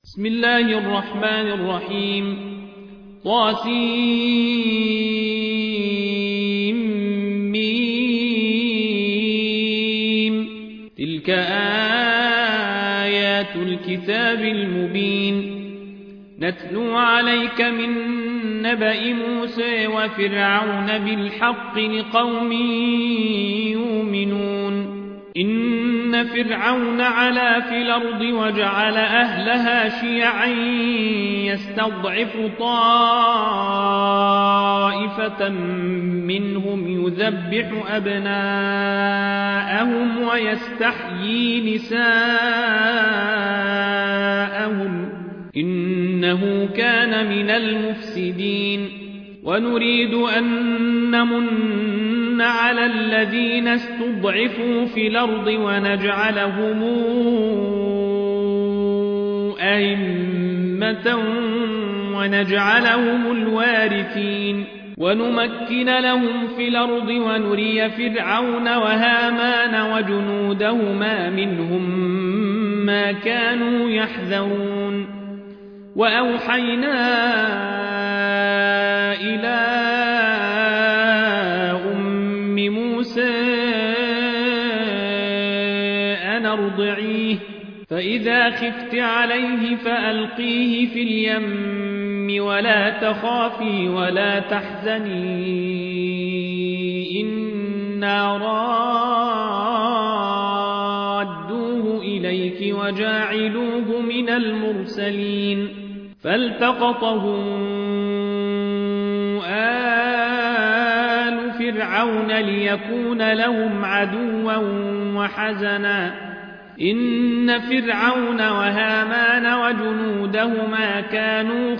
بسم الله الرحمن الرحيم طاسيم تلك آيات الكتاب المبين نتلو عليك من نبأ موسى وفرعون بالحق لقوم يؤمنون إن فرعون علا في الأرض وجعل أهلها شيعا يستضعف طائفة منهم يذبح أبناءهم ويستحيي نساءهم إنه كان من المفسدين ونريد أن نمن على الذين استضعفوا في الأرض ونجعلهم أئمة ونجعلهم الوارثين ونمكن لهم في الأرض ونري فرعون وهامان وجنودهما منهم ما كانوا يحذرون وأوحينا إلى أم موسى أن أرضعيه فإذا خفت عليه فألقيه في اليم ولا تخافي ولا تحزني إنا رادوه إليك وجاعلوه من المرسلين فالتقطه آل فرعون ليكون لهم عدوا وحزنا إن فرعون وهامان وجنودهما كانوا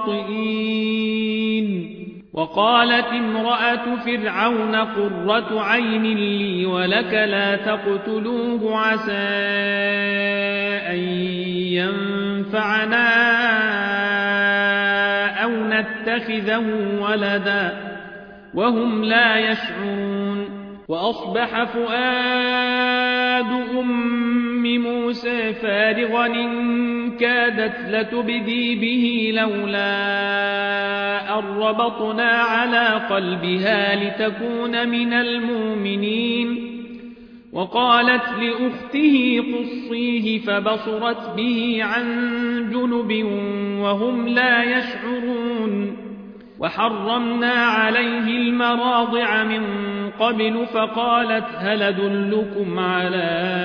خاطئين وقالت امرأة فرعون قرة عين لي ولك لا تقتلوه عسى أن ينفعنا أو نتخذه ولدا وهم لا يشعرون وأصبح فؤاد أم موسى فارغا إن كادت لتبدي به لولا أن ربطنا على قلبها لتكون من المؤمنين وقالت لأخته قصيه فبصرت به عن جنب وهم لا يشعرون وحرمنا عليه المراضع من قبل فقالت هل أدلكم على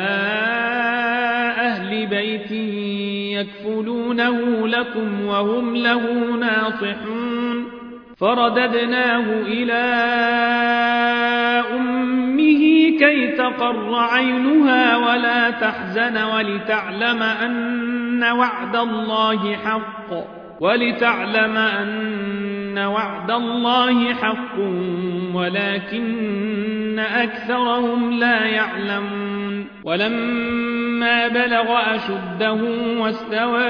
أهل بيت يكفلونه لكم وهم له ناصحون فرددناه إلى أمه كي تقر عينها ولا تحزن ولتعلم أن وعد الله حق ولكن أكثرهم لا يعلمون ولما بلغ أشده واستوى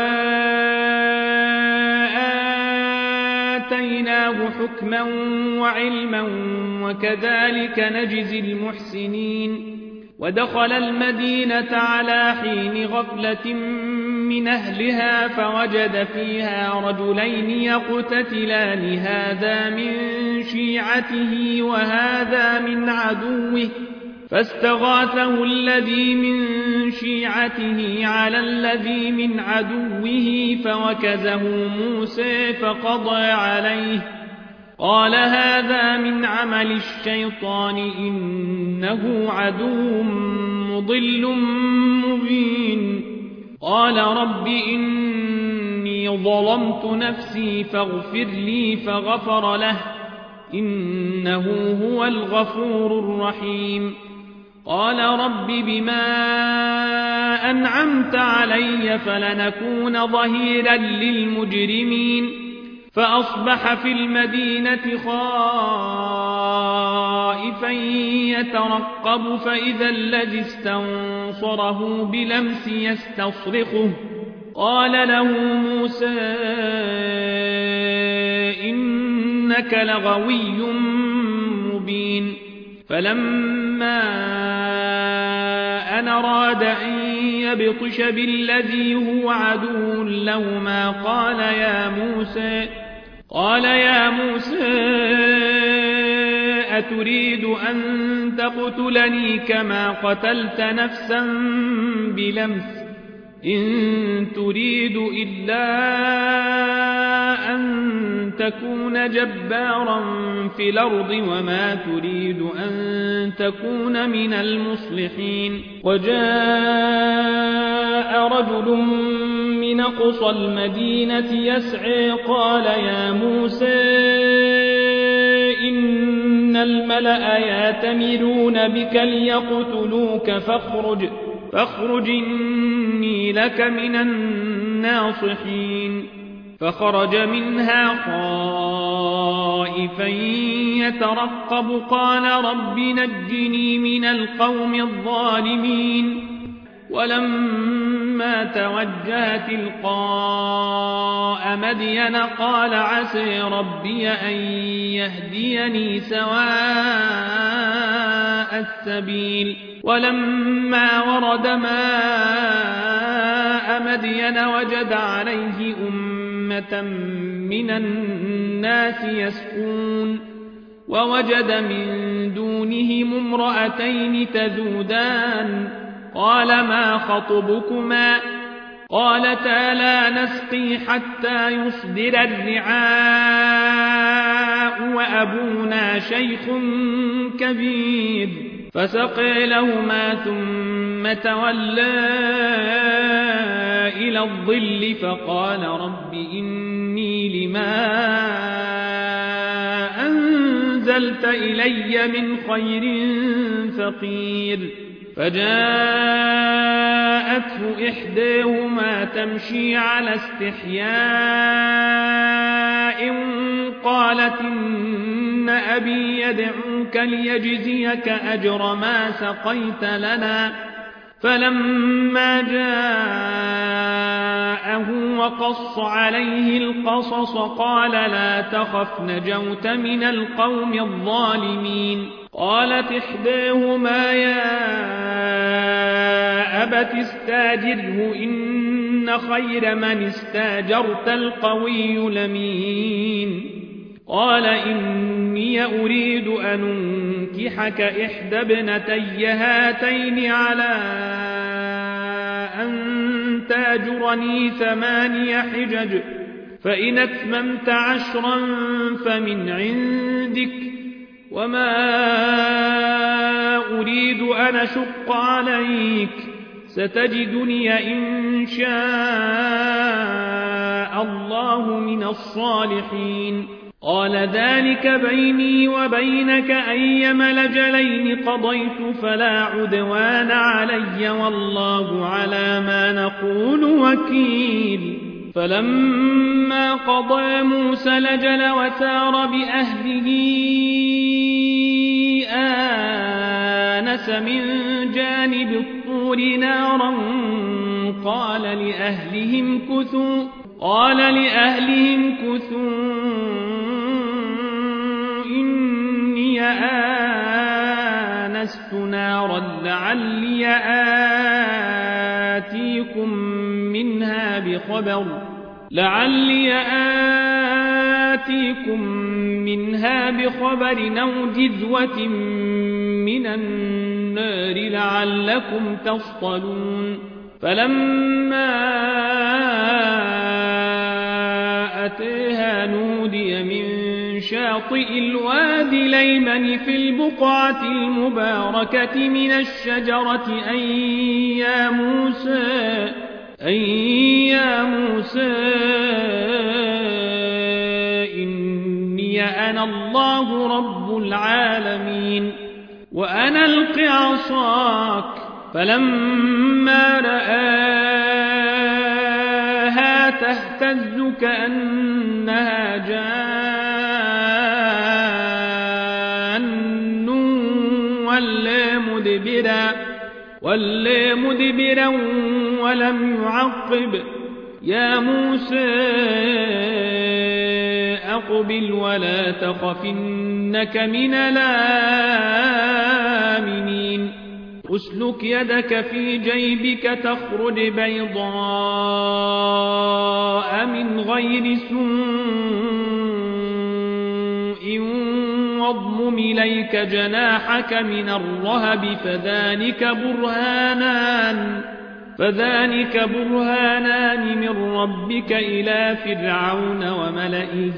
آتيناه حكما وعلما وكذلك نجزي المحسنين ودخل المدينة على حين غفلة من أهلها فوجد فيها رجلين يقتتلان هذا من شيعته وهذا من عدوه فاستغاثه الذي من شيعته على الذي من عدوه فوكزه موسى فقضى عليه قال هذا من عمل الشيطان إنه عدو مضل مبين قال رب إني ظلمت نفسي فاغفر لي فغفر له إنه هو الغفور الرحيم قال رب بما أنعمت علي فلنكون ظهيرا للمجرمين فأصبح في المدينة خائفا يترقب فإذا الذي استنصره بلمس يستصرخه قال له موسى إنك لغوي مبين فلما أن أراد أن يبطش بالذي هو عدو لهما قال يا موسى أتريد أن تقتلني كما قتلت نفسا بلمس إن تريد إلا أن تكون جبارا في الأرض وما تريد أن تكون من المصلحين. وجاء رجل من أقصى المدينة يسعى قال يا موسى إن الملأ يأتمرون بك ليقتلوك فاخرج إني لك من الناصحين. فخرج منها خائفا يترقب قال رب نجني من القوم الظالمين. ولما توجه تلقاء مدين قال عسى ربي أن يهديني سواء السبيل. ولما ورد ماء مدين وجد عليه أمة من الناس يسقون ووجد من دونهم امرأتين تذودان قال ما خطبكما قالتا لا نسقي حتى يصدر الرعاء وأبونا شيخ كبير. فسقي لهما ثم تولى إلى الظل فقال رب إني لما أنزلت إلي من خير فقير. فجاءته إحداهما تمشي على استحياء قالت إن أبي يدعوك ليجزيك أجر ما سقيت لنا. فلما جاءه وقص عليه القصص قال لا تخف نجوت من القوم الظالمين. قالت إحداهما يا أبت استاجره إن خير من استاجرت القوي الأمين. قال إني أريد أن أنكحك إحدى ابنتي هاتين على أن تاجرني 8 حجج فإن أتممت 10 فمن عندك وما أريد أن أشق عليك ستجدني إن شاء الله من الصالحين. قال ذلك بيني وبينك أيما الأجلين قضيت فلا عدوان علي والله على ما نقول وكيل. فلما قضى موسى الأجل وسار بأهله آنس من جانب الطور نارا قال لأهلهم كثوا إني آنست نارا لعلي آتيكم منها بخبر أو جذوة من النار لعلكم تصطلون. فلما أتيها نودي من شاطئ الوادي الأيمن في البقعة المباركة من الشجرة أن يا موسى إني أنا الله رب العالمين وأنا ألق عصاك. فلما رآها تهتز كأنها جان ولا مدبرا ولم يعقب. يا موسى أقبل ولا تخف إنك من الآمنين. أسلك يدك في جيبك تخرج بيضاء من غير سوء واضمم إليك جناحك من الرهب فذلك برهانان من ربك إلى فرعون وملئه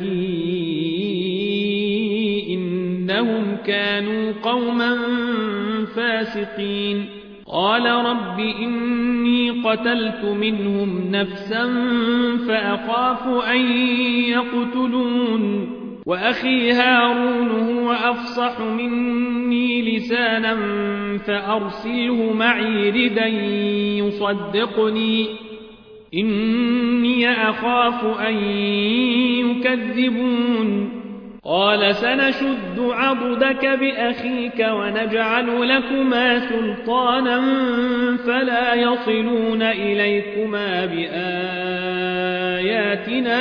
إنهم كانوا قوما فاسقين قال رب إني قتلت منهم نفسا فأخاف أن يقتلون وأخي هارون هو أفصح مني لسانا فأرسله معي ردا يصدقني إني أخاف أن يكذبون قال سنشد عضدك بأخيك ونجعل لكما سلطانا فلا يصلون إليكما بآياتنا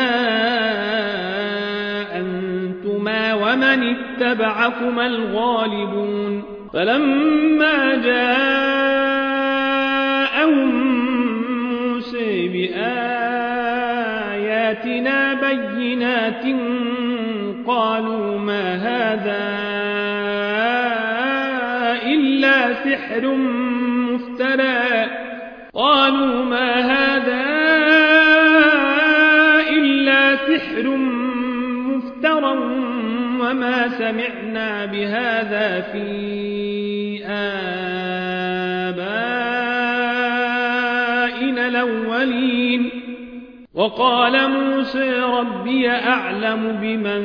أنتما ومن اتبعكما الغالبون فلما جاءهم موسى بآياتنا بينات قالوا ما هذا إلا سحر مفترى وما سمعنا بهذا في آبائنا الأولين وقال موسى ربي أعلم بمن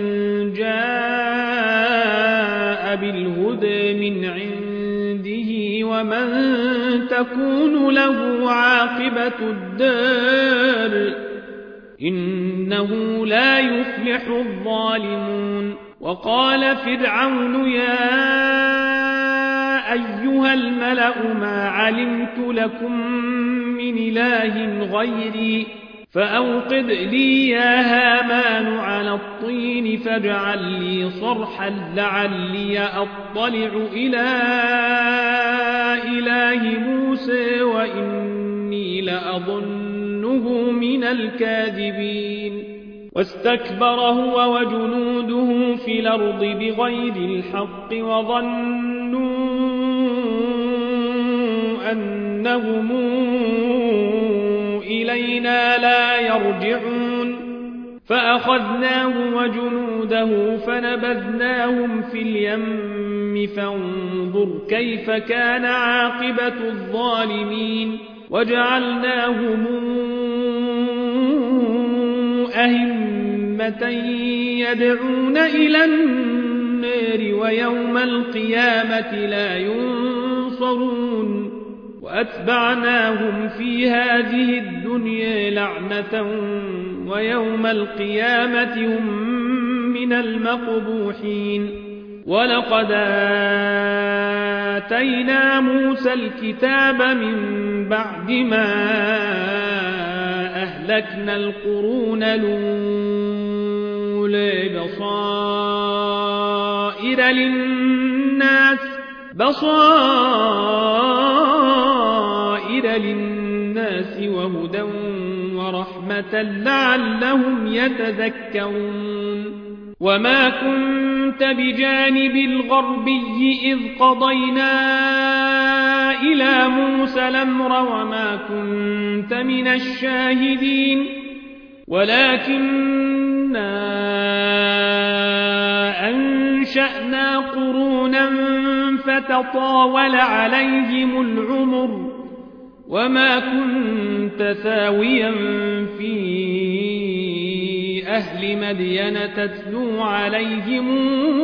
جاء بالهدى من عنده ومن تكون له عاقبة الدار إنه لا يفلح الظالمون وقال فرعون يا أيها الملأ ما علمت لكم من إله غيري فأوقد لي يا هامان على الطين فاجعل لي صرحا لعلي أطلع إلى إله موسى وإني لأظنه من الكاذبين واستكبر هو وجنوده في الأرض بغير الحق وظنوا أنهم إلينا لا يرجعون فأخذناه وجنوده فنبذناهم في اليم فانظر كيف كان عاقبة الظالمين وجعلناهم أئمة يدعون إلى النار ويوم القيامة لا ينصرون وأتبعناهم في هذه الدنيا لعنة ويوم القيامة هم من المقبوحين ولقد آتينا موسى الكتاب من بعد ما أهلكنا القرون الأولى بصائر للناس وهدى ورحمة لعلهم يتذكرون وما كنت بجانب الغربي إذ قضينا إلى موسى الأمر وما كنت من الشاهدين ولكننا أنشأنا قرونا فتطاول عليهم العمر وما كنت ثاويا في أهل مدين تتلو عليهم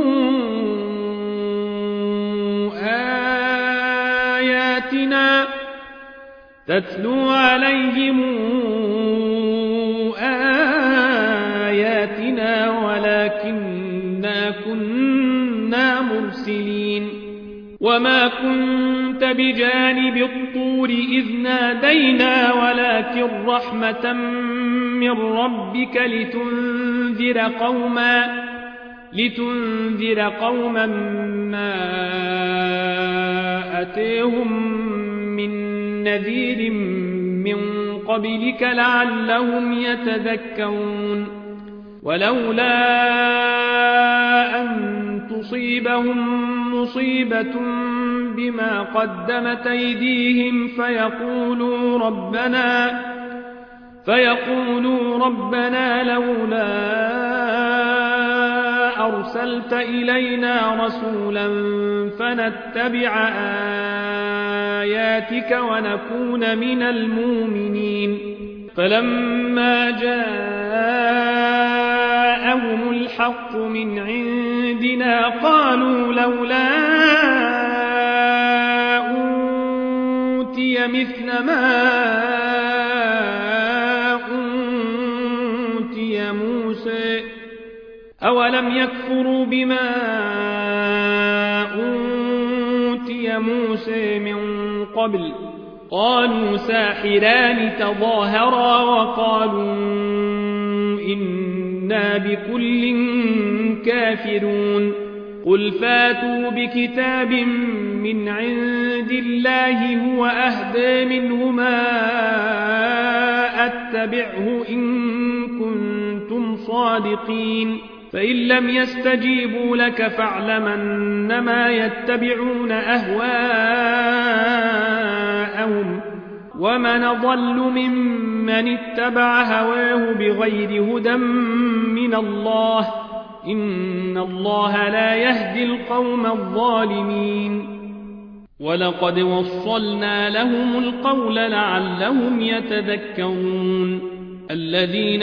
آياتنا ولكننا كنا مرسلين وما كنت بجانب الطور إذ نادينا ولكن رحمة من ربك لتنذر قوما ما أتيهم من نذير من قبلك لعلهم يتذكرون ولولا أن تصيبهم مصيبة بما قدمت أيديهم فيقولوا ربنا لولا أرسلت إلينا رسولا فنتبع آياتك ونكون من المؤمنين فلما جاءهم الحق من عندنا قالوا لولا أوتي مثل ما أوتي موسى أولم يكفروا بما أوتي موسى من قبل قالوا ساحران تظاهرا وقالوا إنا بكل كافرون قل فاتوا بكتاب من عند الله هو أهدى منهما أتبعه إن كنتم صادقين فإن لم يستجيبوا لك فاعلم أنما يتبعون أهواءهم ومن ضل ممن اتبع هواه بغير هدى من الله إن الله لا يهدي القوم الظالمين ولقد وصلنا لهم القول لعلهم يتذكرون الذين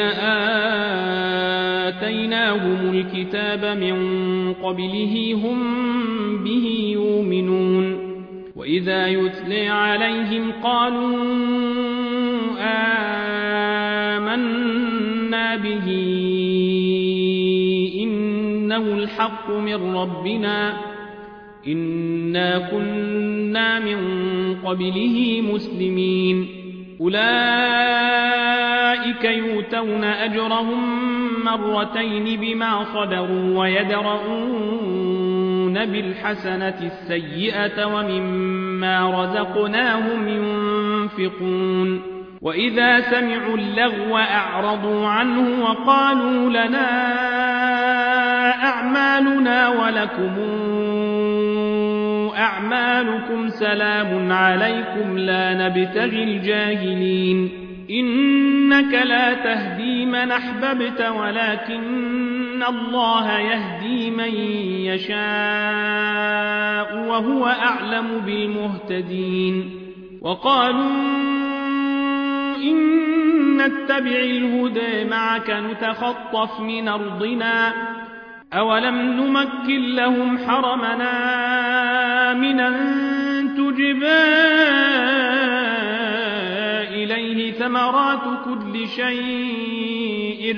آتيناهم الكتاب من قبله هم به يؤمنون وإذا يتلى عليهم قالوا آمنا به إنه الحق من ربنا إنا كنا من قبله مسلمين أولئك يؤتون أجرهم مرتين بما صبروا ويدرؤون بالحسنة السيئة ومما رزقناهم ينفقون وإذا سمعوا اللغو أعرضوا عنه وقالوا لنا أعمالنا ولكم أعمالكم سلام عليكم لا نبتغي الجاهلين إنك لا تهدي من أحببت ولكن الله يهدي من يشاء وهو أعلم بالمهتدين وقالوا إن نتبع الهدى معك نتخطف من أرضنا أولم نمكن لهم حرمنا من أن تجبى إليه ثمرات كل شيء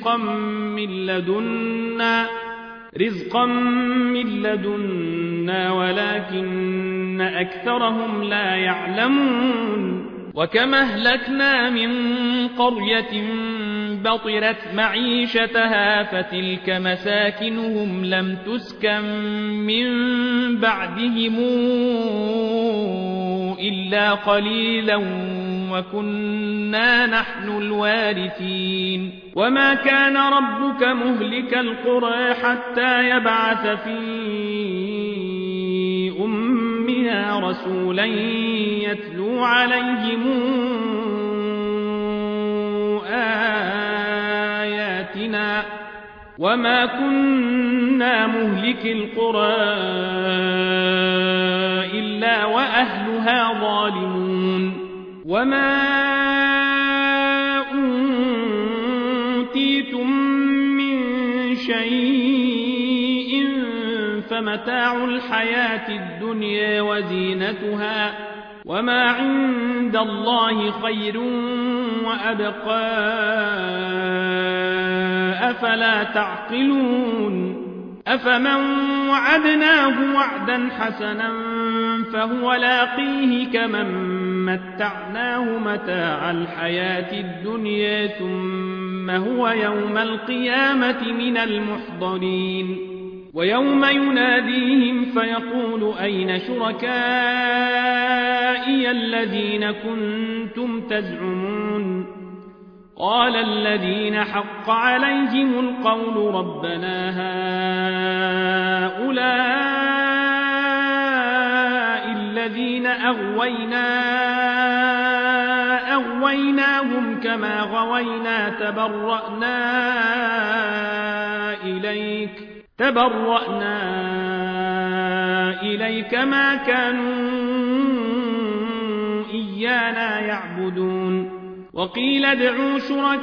رزقا من لدنا ولكن أكثرهم لا يعلمون وكما أهلكنا من قرية بطرت معيشتها فتلك مساكنهم لم تسكن من بعدهم إلا قليلا وكنا نحن الوارثين وما كان ربك مهلك القرى حتى يبعث في أمها رسولا يتلو عليهم آياتنا وما كنا مهلك القرى إلا وأهلها ظالمون وما أوتيتم من شيء فمتاع الحياة الدنيا وزينتها وما عند الله خير وأبقى أفلا تعقلون أفمن وعدناه وعدا حسنا فهو لاقيه كمن متعناه متاع الحياة الدنيا ثم هو يوم القيامة من المحضرين ويوم يناديهم فيقول أين شركائي الذين كنتم تزعمون قال الذين حق عليهم القول ربنا هؤلاء الذين أغويناهم كما غوينا تبرأنا إليك ما كانوا إيانا يعبدون وقيل ادعوا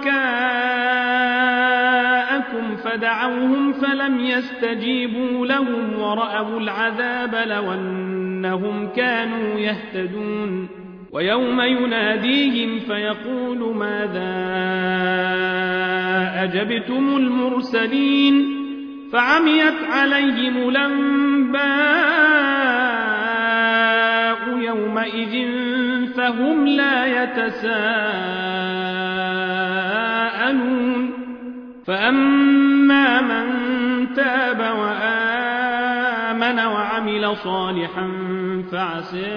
شركاءكم فدعوهم فلم يستجيبوا لهم ورأوا العذاب لو أنهم كانوا يهتدون ويوم يناديهم فيقول ماذا أجبتم المرسلين فعميت عليهم الأنباء يومئذ فهم لا يتساءلون فأما من تاب وآمن وعمل صالحا فعسى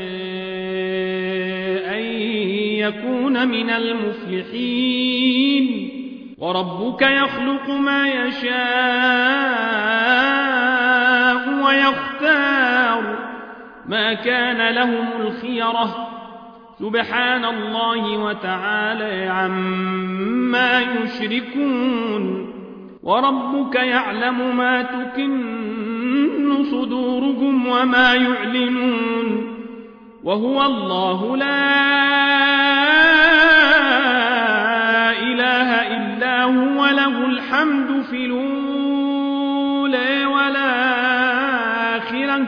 أن يكون من المفلحين وربك يخلق ما يشاء ويختار ما كان لهم الخيرة سبحان الله وتعالى عما يشركون وربك يعلم ما تكن صدورهم وما يعلنون وهو الله لا إله إلا هو له الحمد في الأولى والآخرة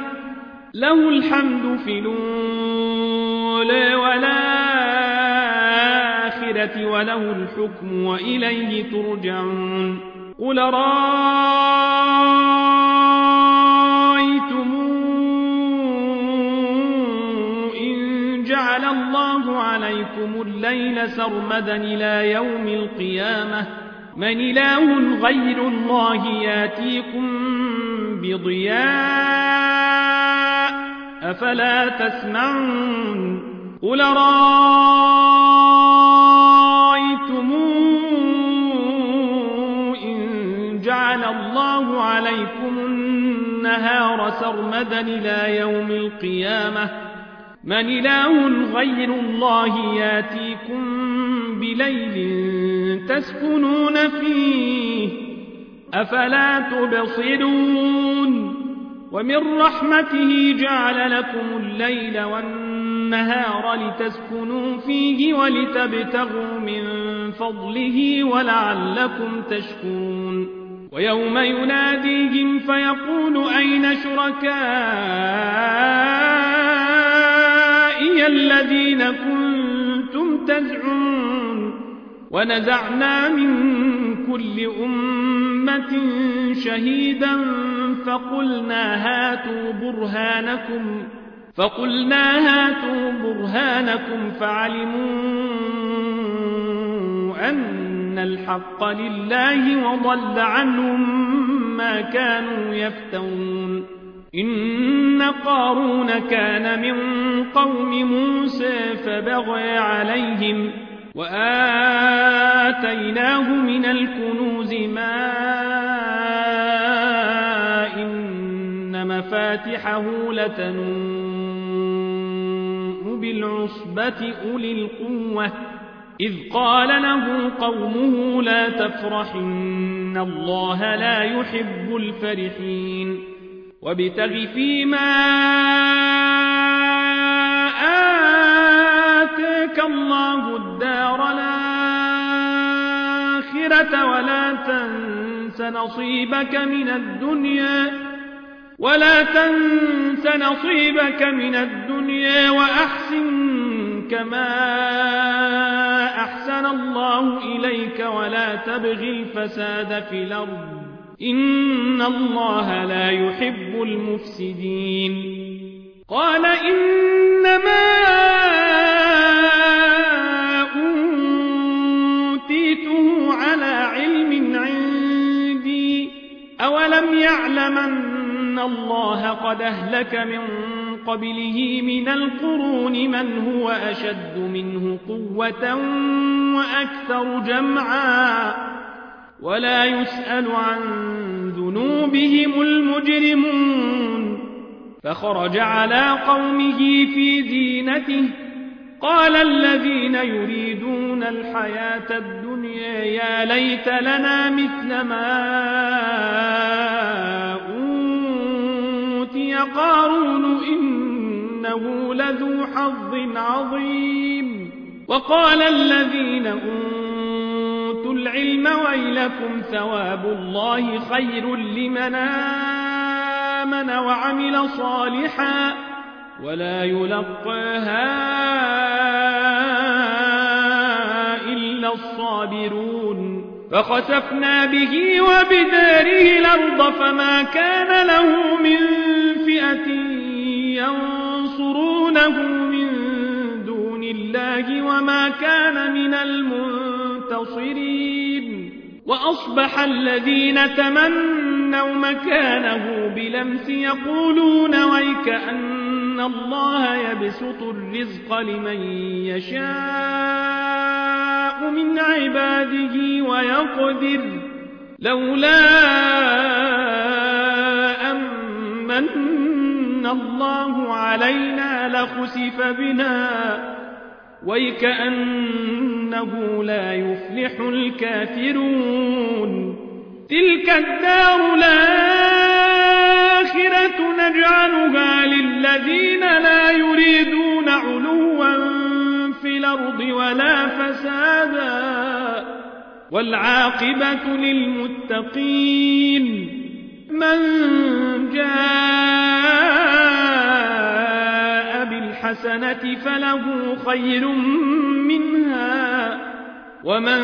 وله الحكم وإليه ترجعون قل رأيتم إن جعل الله عليكم الليل سرمدا إلى يوم القيامة من إله غير الله ياتيكم بضياء أفلا تسمعون قل رأيتم إن جعل الله عليكم النهار سرمدا إلى يوم القيامة من إله غير الله ياتيكم بليل تسكنون فيه أفلا تبصرون ومن رحمته جعل لكم الليل والنهار لتسكنوا فيه ولتبتغوا من فضله ولعلكم تشكرون ويوم يناديهم فيقول أين شركائي الذين كنتم تزعمون ونزعنا من كل أمة شهيدا فقلنا هاتوا برهانكم فعلموا أن الحق لله وضل عنهم ما كانوا يفترون إن قارون كان من قوم موسى فبغى عليهم وآتيناه من الكنوز ما إن مفاتحه لتنوء بالعصبة أولي القوة إذ قال له قومه لا تفرح إن الله لا يحب الفرحين وابتغ فيما آتاك الله الدار الآخرة ولا تنس نصيبك من الدنيا وأحسن كما أحسن الله إليك ولا تبغ الفساد في الأرض إن الله لا يحب المفسدين قال إنما أوتيته على علم عندي أولم وليعلمن الله قد أهلك من قبله من القرون من هو أشد منه قوة وأكثر جمعا ولا يسأل عن ذنوبهم المجرمون. فخرج على قومه في زينته قال الذين يريدون الحياة الدنيا يا ليت لنا مثل ما أوتي قارون إنه لذو حظ عظيم. وقال الذين أوتوا العلم ويلكم ثواب الله خير لمن آمن وعمل صالحا ولا يلقاها إلا الصابرون. فخسفنا به وبداره الأرض فما كان له من فئة ينصرونه من دون الله وما كان من المنتصرين. وأصبح الذين تمنوا مكانه بلمس يقولون ويكأن الله يبسط الرزق لمن يشاء من عباده ويقدر لولا أمن الله علينا لخسف بنا ويكأنه لا يفلح الكافرون. تلك الدار الآخرة نجعلها للذين لا يريدون علوا في الأرض ولا فسادا والعاقبة للمتقين. من جاء بالحسنة فله خير منها ومن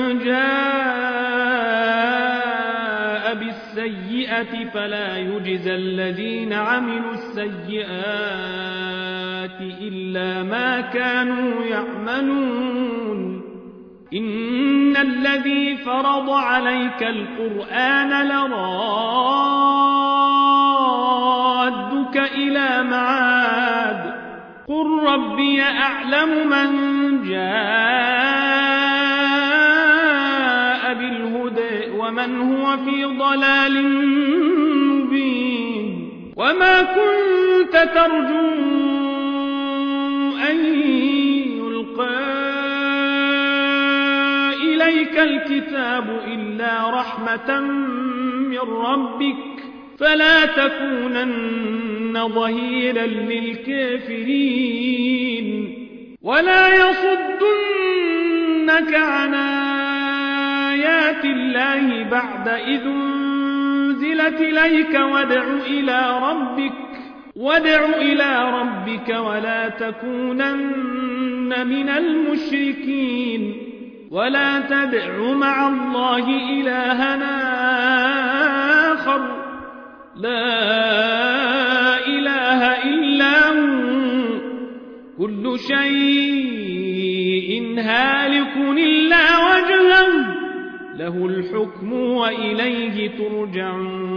جاء بالسيئة فلا يجزى الذين عملوا السيئات إلا ما كانوا يعملون. إن الذي فرض عليك القرآن لرادك إلى معاد قل ربي أعلم من جاء بالهدى ومن هو في ضلال مبين. وما كنت ترجو أن يلقى إليك الكتاب إلا رحمة من ربك فلا تكونن ظهيرا للكافرين. ولا يصدنك عن آيات الله بعد إذ أنزلت إليك وادع إلى ربك ولا تكونن من المشركين. ولا تدع مع الله إلهنا آخر لا إله إلا هو كل شيء هالك إلا وجهه له الحكم وإليه ترجعون.